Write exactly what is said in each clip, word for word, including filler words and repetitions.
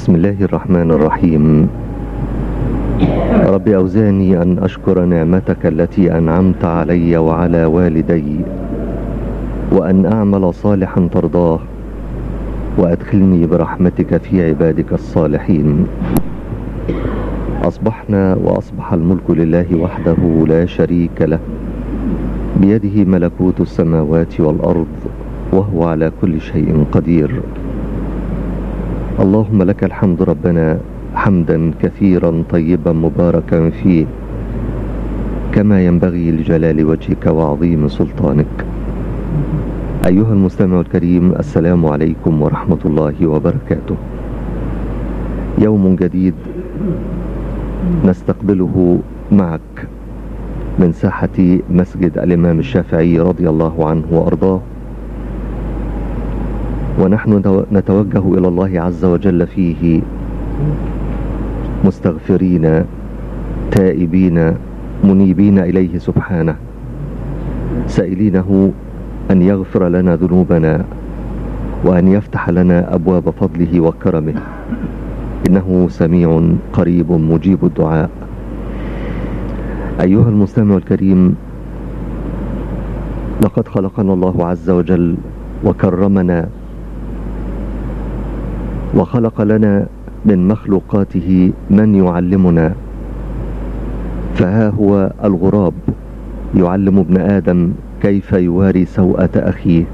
بسم الله الرحمن الرحيم. رب أوزعني أن أشكر نعمتك التي أنعمت علي وعلى والدي، وأن أعمل صالحا ترضاه، وأدخلني برحمتك في عبادك الصالحين. أصبحنا وأصبح الملك لله وحده لا شريك له، بيده ملكوت السماوات والأرض، وهو على كل شيء قدير. اللهم لك الحمد ربنا حمدا كثيرا طيبا مباركا فيه، كما ينبغي لجلال وجهك وعظيم سلطانك. أيها المستمع الكريم، السلام عليكم ورحمة الله وبركاته. يوم جديد نستقبله معك من ساحة مسجد الإمام الشافعي رضي الله عنه وأرضاه، ونحن نتوجه إلى الله عز وجل فيه مستغفرين تائبين منيبين إليه سبحانه، سائلينه أن يغفر لنا ذنوبنا وأن يفتح لنا أبواب فضله وكرمه، إنه سميع قريب مجيب الدعاء. أيها المستمع الكريم، لقد خلقنا الله عز وجل وكرمنا، وخلق لنا من مخلوقاته من يعلمنا. فها هو الغراب يعلم ابن آدم كيف يواري سوءة أخيه،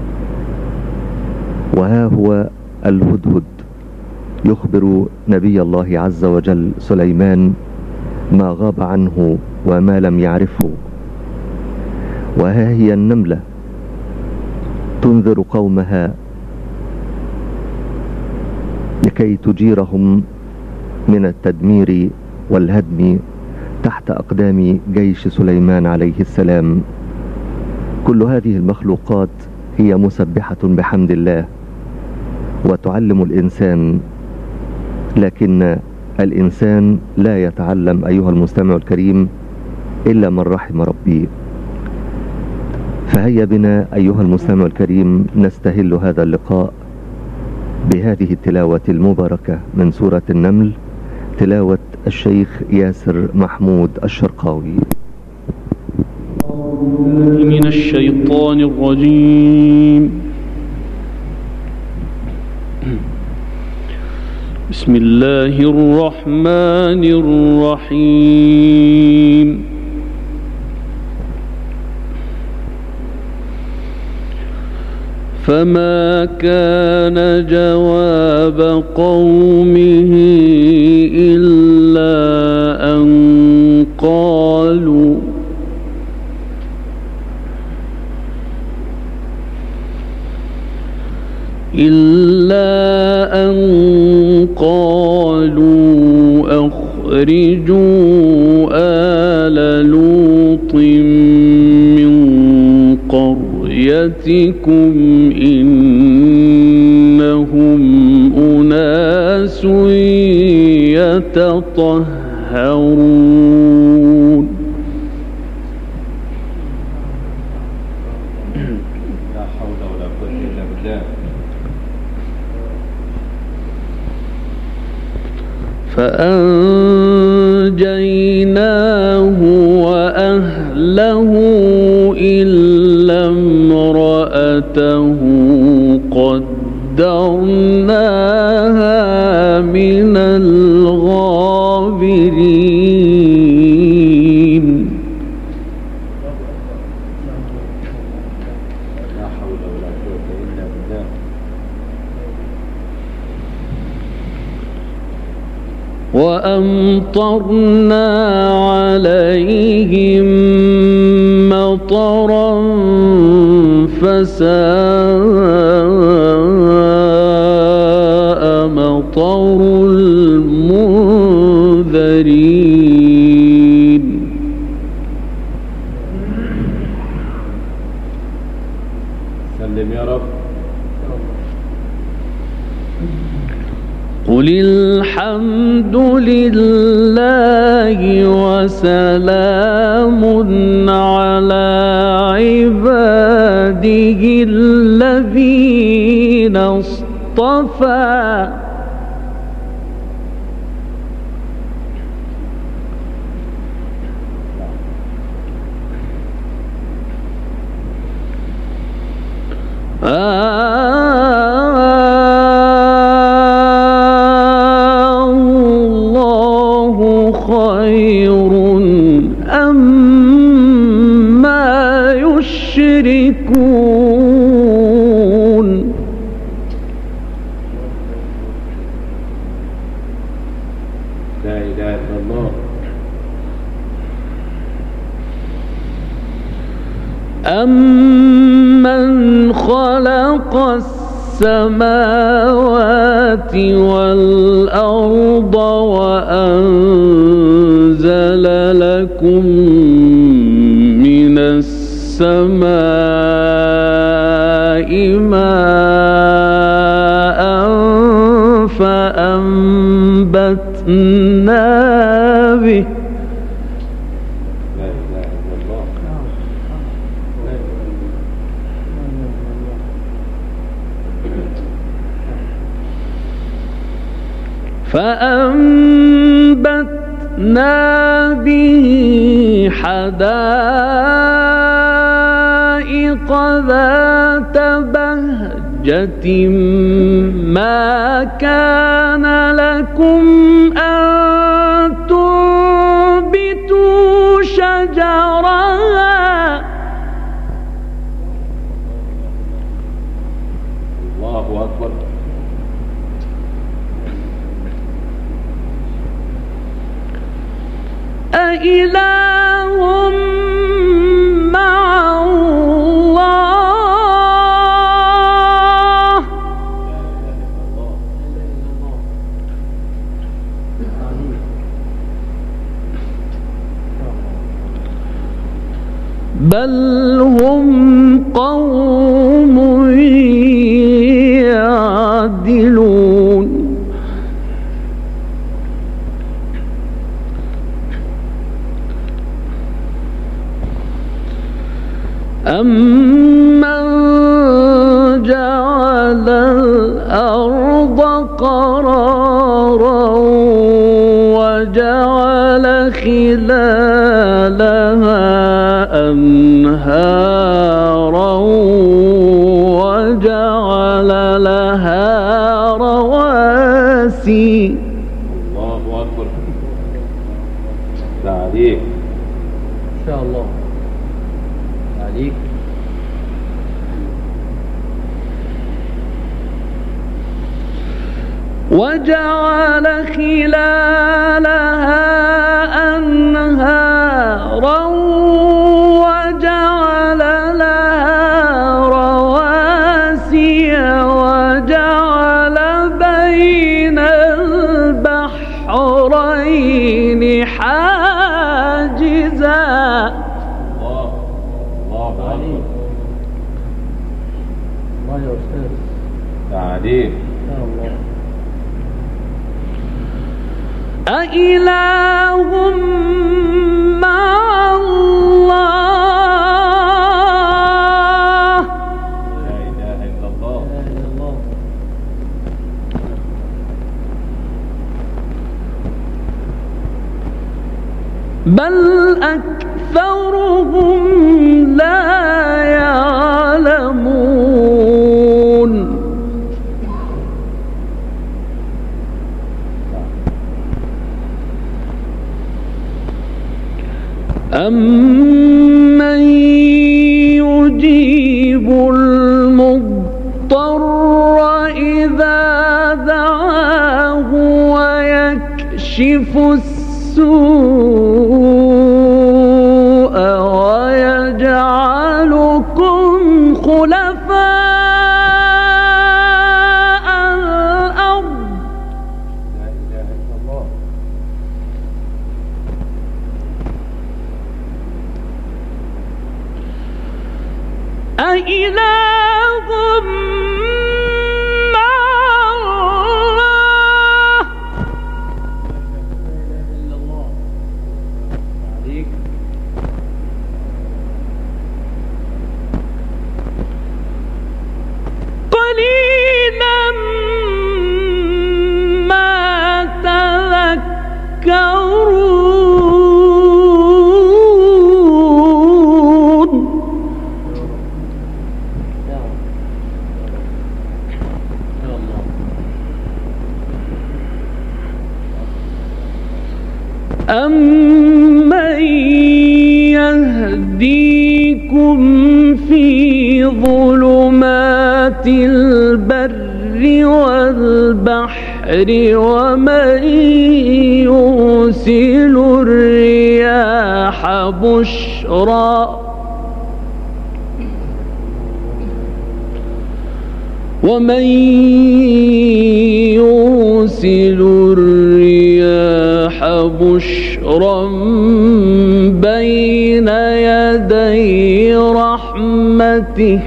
وها هو الهدهد يخبر نبي الله عز وجل سليمان ما غاب عنه وما لم يعرفه، وها هي النملة تنذر قومها لكي تجيرهم من التدمير والهدم تحت أقدام جيش سليمان عليه السلام. كل هذه المخلوقات هي مسبحة بحمد الله وتعلم الإنسان، لكن الإنسان لا يتعلم أيها المستمع الكريم إلا من رحم ربي. فهيا بنا أيها المستمع الكريم نستهل هذا اللقاء بهذه التلاوة المباركة من سورة النمل، تلاوة الشيخ ياسر محمود الشرقاوي. من الشيطان الرجيم. بسم الله الرحمن الرحيم. فما كان جواب قومه إلا أن قالوا إلا أن قالوا أخرجوا آل لوط من قريتكم إنهم أناس يتطهرون. لا حول ولا قوة إلا بالله. فأنجيناه وأهله إلا امرأته قدرناها من الغابرين. لا حول ولا قوة إلا بالله. وأمطرنا عليهم مطرا فساء مطر المنذرين. سلم يا رب. قل الحمد لله وسلام على عباده الذين اصطفى الله خير أما يشركون لا إله إلا الله. أمن خلق السماوات والأرض وأنزل لكم من السماء ماء فأنبتنا به فأنبتنا به حدائق ذات بهجة ما كان لكم أن تنبتوا شجرها. الله أكبر. أإله مع الله بل هم قوم يعدلون. أمن جعل الأرض قرارا وجعل خلالها أنهارا وجعل لها رواسي. الله أكبر. تعليق إن شاء الله. عليك. وجعل خلالها أنهارا وجعل لها رواسي وجعل بين البحرين حاجزا. الله يا أستاذ. تعليق. أإله مع الله لا إله إلا الله. بل أكثرهم لا يعلمون. أمن يجيب المضطر إذا دعاه ويكشف السوء ويجعلكم خلفاء الأرض. لا إله إلا الله. أإله مع الله أَمَّن يَهْدِيكُمْ فِي ظُلُمَاتِ الْبَرِّ وَالْبَحْرِ وَمَن يُرْسِلُ الرِّيَاحَ بُشْرًا وَمَن يُرْسِلُ الرِّيَاحَ بُشْرًا بَيْنَ يَدَيْ رَحْمَتِهِ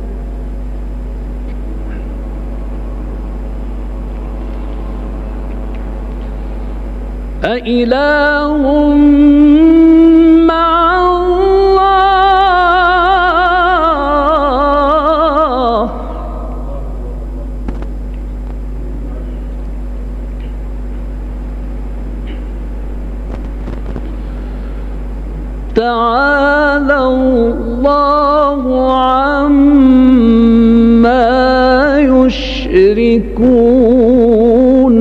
أإله مع الله تعالى الله عما يشركون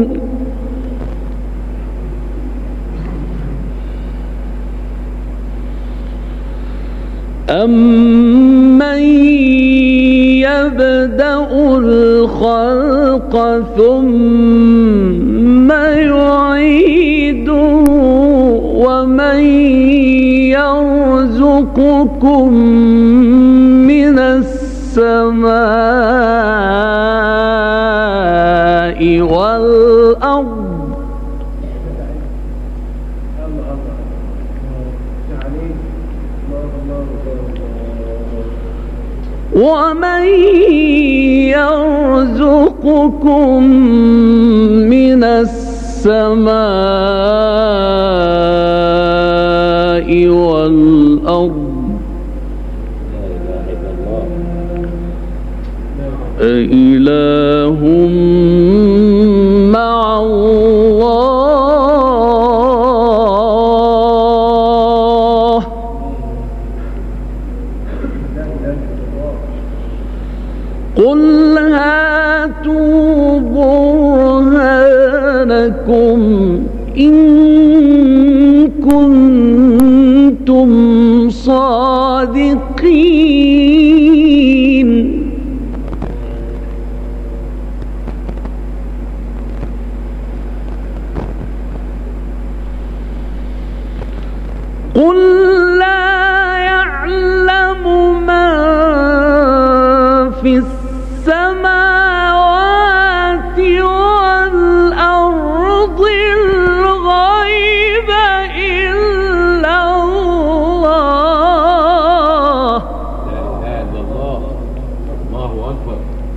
أَمَّن يَبْدَأُ الْخَلْقَ ثُمَّ يُعِيدُهُ وَمَن يَرْزُقُكُم مِّنَ السَّمَاءِ وَالْأَرْضِ وَمَن يَرْزُقُكُم مِّنَ السَّمَاءِ وَالْأَرْضِ أإله مع الله قل هاتوا برهانكم إن كنتم صادقين قل لا يعلم من في السماوات والأرض الغيب إلا الله لا إله إلا الله الله أكبر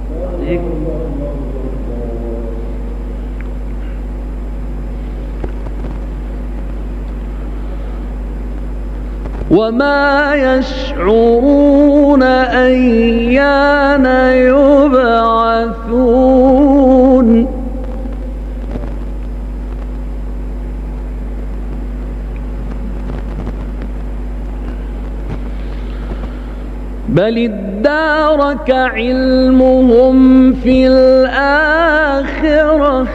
وما يشعرون أيان يبعثون بل ادارك علمهم في الآخرة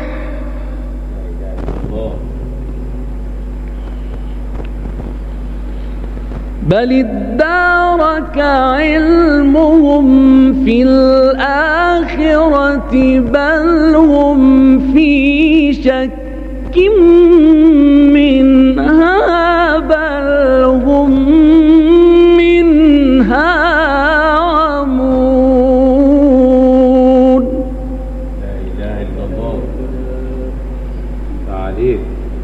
بل ادارك علمهم في الآخرة بل هم في شك منها بل هم منها عمون لا إله إلا الله تعاليم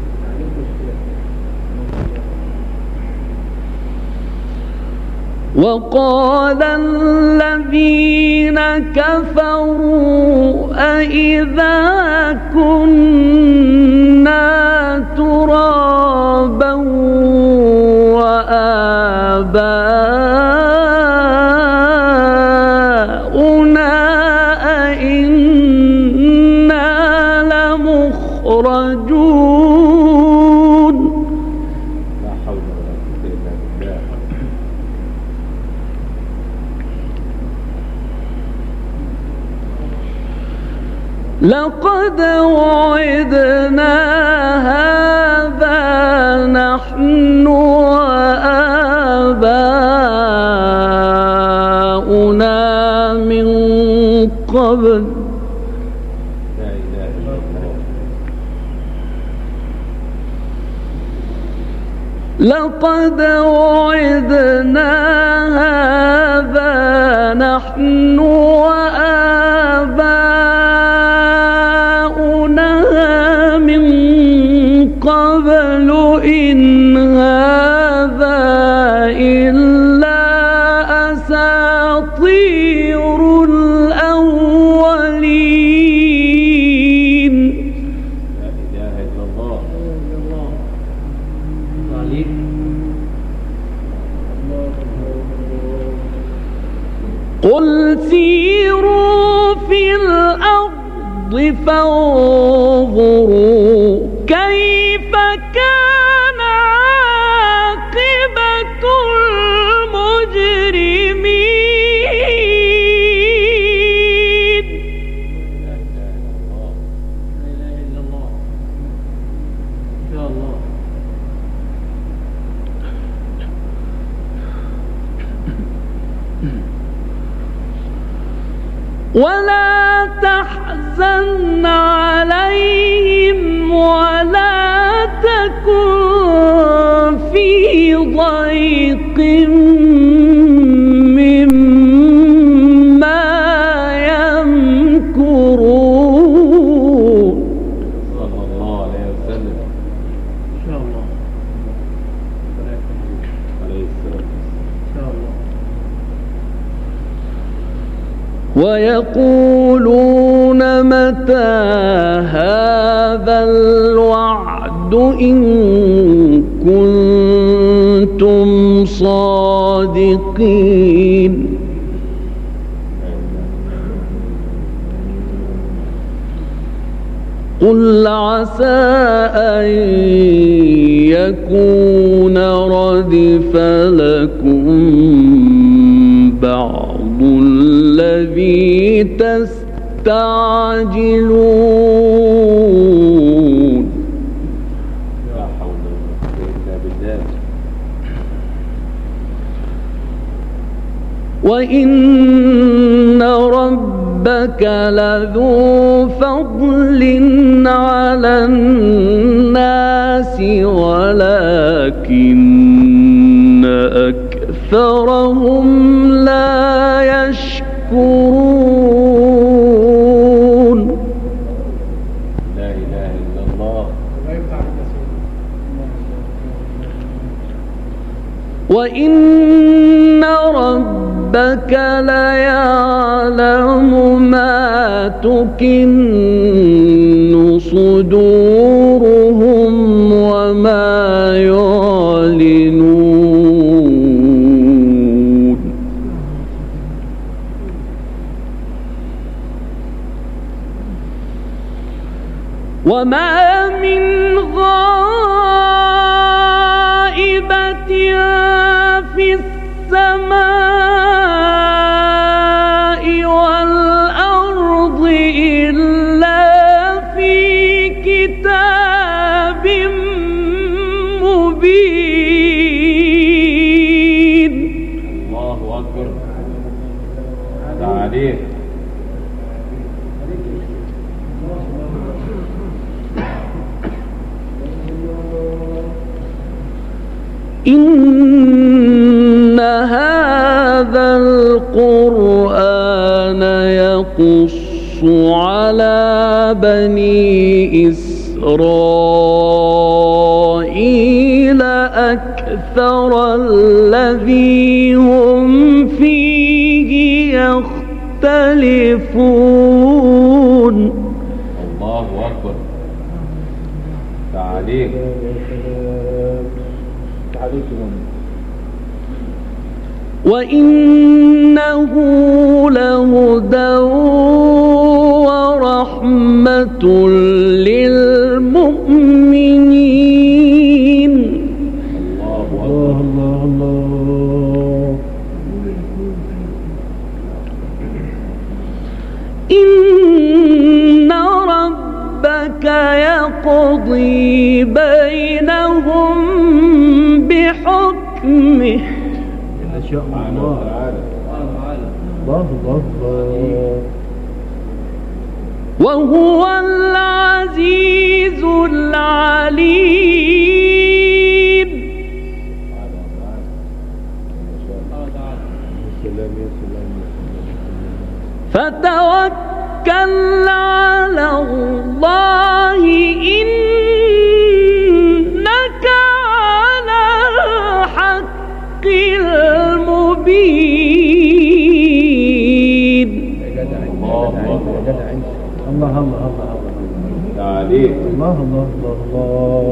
وقال الذين كفروا أإذا كنا ترابا وآباؤنا أإنا لمخرجون لا حول ولا قوة إلا بالله لقد وعدنا هذا قبل لا إله إلا الله. لقد وعدنا هذا نحن وآباؤنا من قبل إن هذا إلا أساطير الأولين. لا إله إلا الله. عليك. قل سيروا في الأرض فانظروا كيف كان عاقبة المجرمين. لا إله إلا الله. لا إله إلا الله. إن شاء الله. ولا تحزن عليهم ولا تكن في ضيق مما يمكرون. صلى الله عليه وسلم. إن شاء الله. عليه السلام. إن شاء الله. ويقولون متى هذا الوعد إن كنتم صادقين. قل عسى أن يكون ردف لكم بعض الذي تستعجلون. لا حول ولا قوة إلا بالله. وإن ربك لذو فضل على الناس ولكن أكثرهم لا يشكرون. لا إله إلا الله. وإن ربك ليعلم ما تكن صدورهم وما يعلنون. وما من غائبة في السماء والأرض إلا في كتاب مبين. الله أكبر. تعاليه. إن هذا القرآن يقص على بني إسرائيل أكثر الذي هم فيه يختلفون. الله أكبر. تعاليه. وإنه لهدى ورحمة للمؤمنين. الله أكبر. إن ربك يقضي بينهم بحكمه. سبحانه وتعالى. الله الله. وهو العزيز العليم. فتوكل على الله إنك على الحق المبين. الله الله الله تعاليك الله الله الله الله.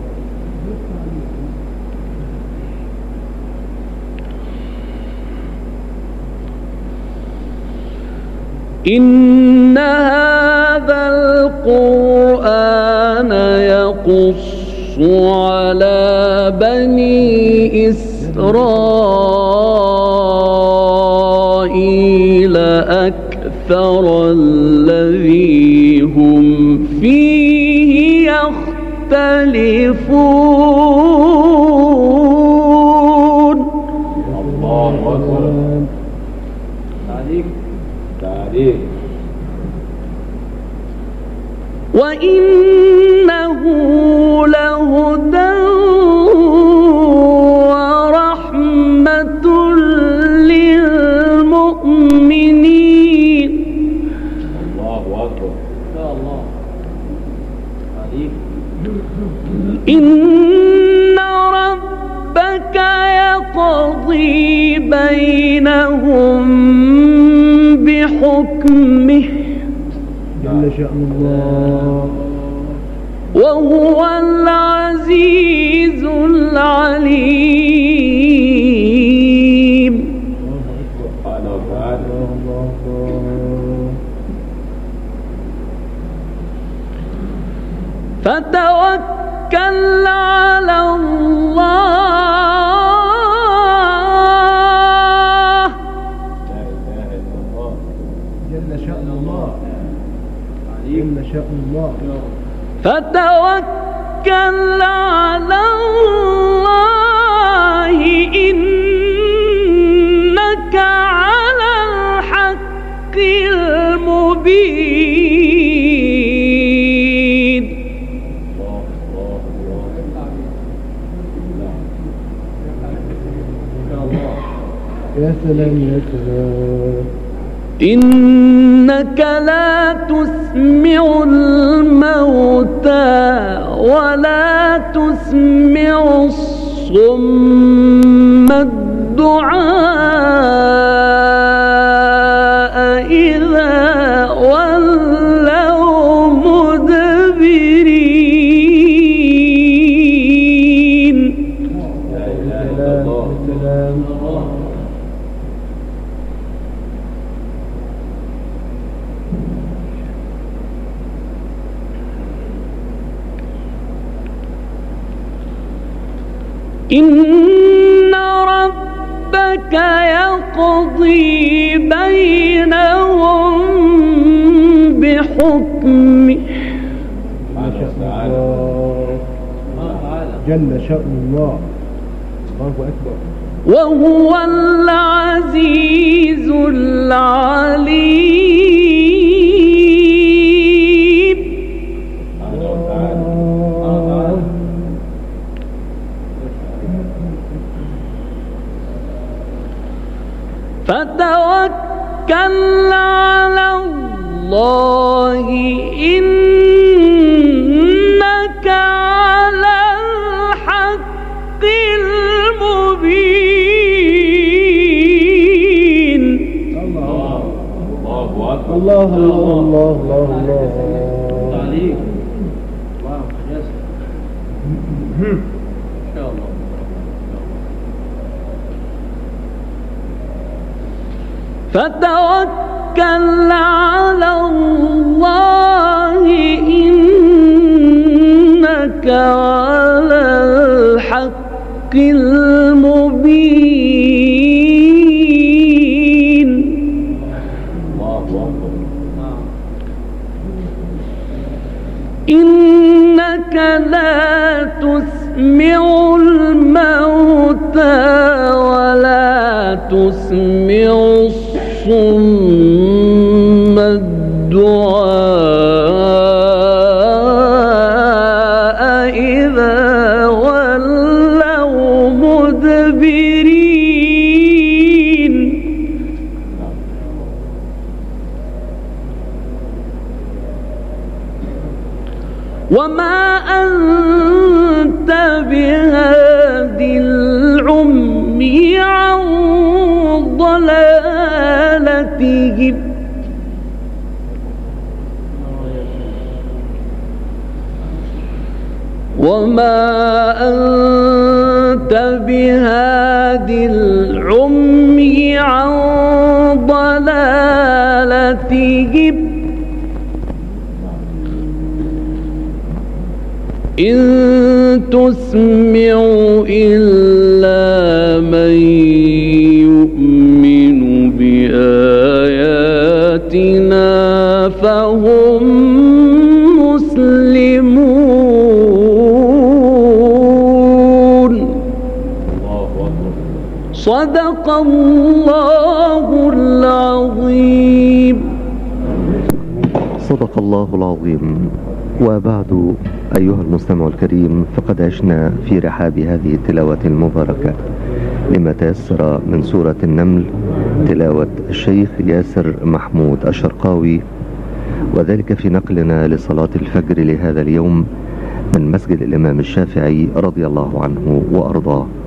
إن هذا القرآن يقص على بني إسرائيل أكثر الذي هم فيه يختلفون. الله أكبر. تعاليك تعاليك. وإنه لهدى ورحمة للمؤمنين. الله أكبر. يا الله. تعاليك. إن ربك يقضي بينهم بحكمه جل شأن الله وهو العزيز العليم. سبحانه وتعالى. فتوكل على الله. لا إله إلا الله. جل شأن الله جل شأن الله. فتوكل على الله إنك على الحق المبين. يا سلام يا سلام. إنك لا تسمع الموتى ولا تسمع الصم الدعاء إذا ولوا مدبرين. لا إله إلا الله. إن ربك يقضي بينهم بحكمه جل شأن الله. الله أكبر. وهو العزيز العليم. فتوكل على الله إنك على الحق المبين. الله أكبر. الله الله الله الله الله. تعاليك. واو يس. إن شاء الله. فتوكل على الله إنك على الحق المبين. الله أكبر. إنك لا تسمع الموتى ولا تسمع الصم الدعاء الدعاء إذا ولوا مدبرين وما أنت بهاد العمي عن ضلالتهم وما أنت بهاد العمي عن ضلالتهم إن تسمع إلا من يؤمن بآياتنا فهم مسلمون. صدق الله العظيم. صدق الله العظيم. وبعد أيها المستمع الكريم، فقد عشنا في رحاب هذه التلاوة المباركة لما تيسر من سورة النمل، تلاوة الشيخ ياسر محمود الشرقاوي، وذلك في نقلنا لصلاة الفجر لهذا اليوم من مسجد الإمام الشافعي رضي الله عنه وأرضاه.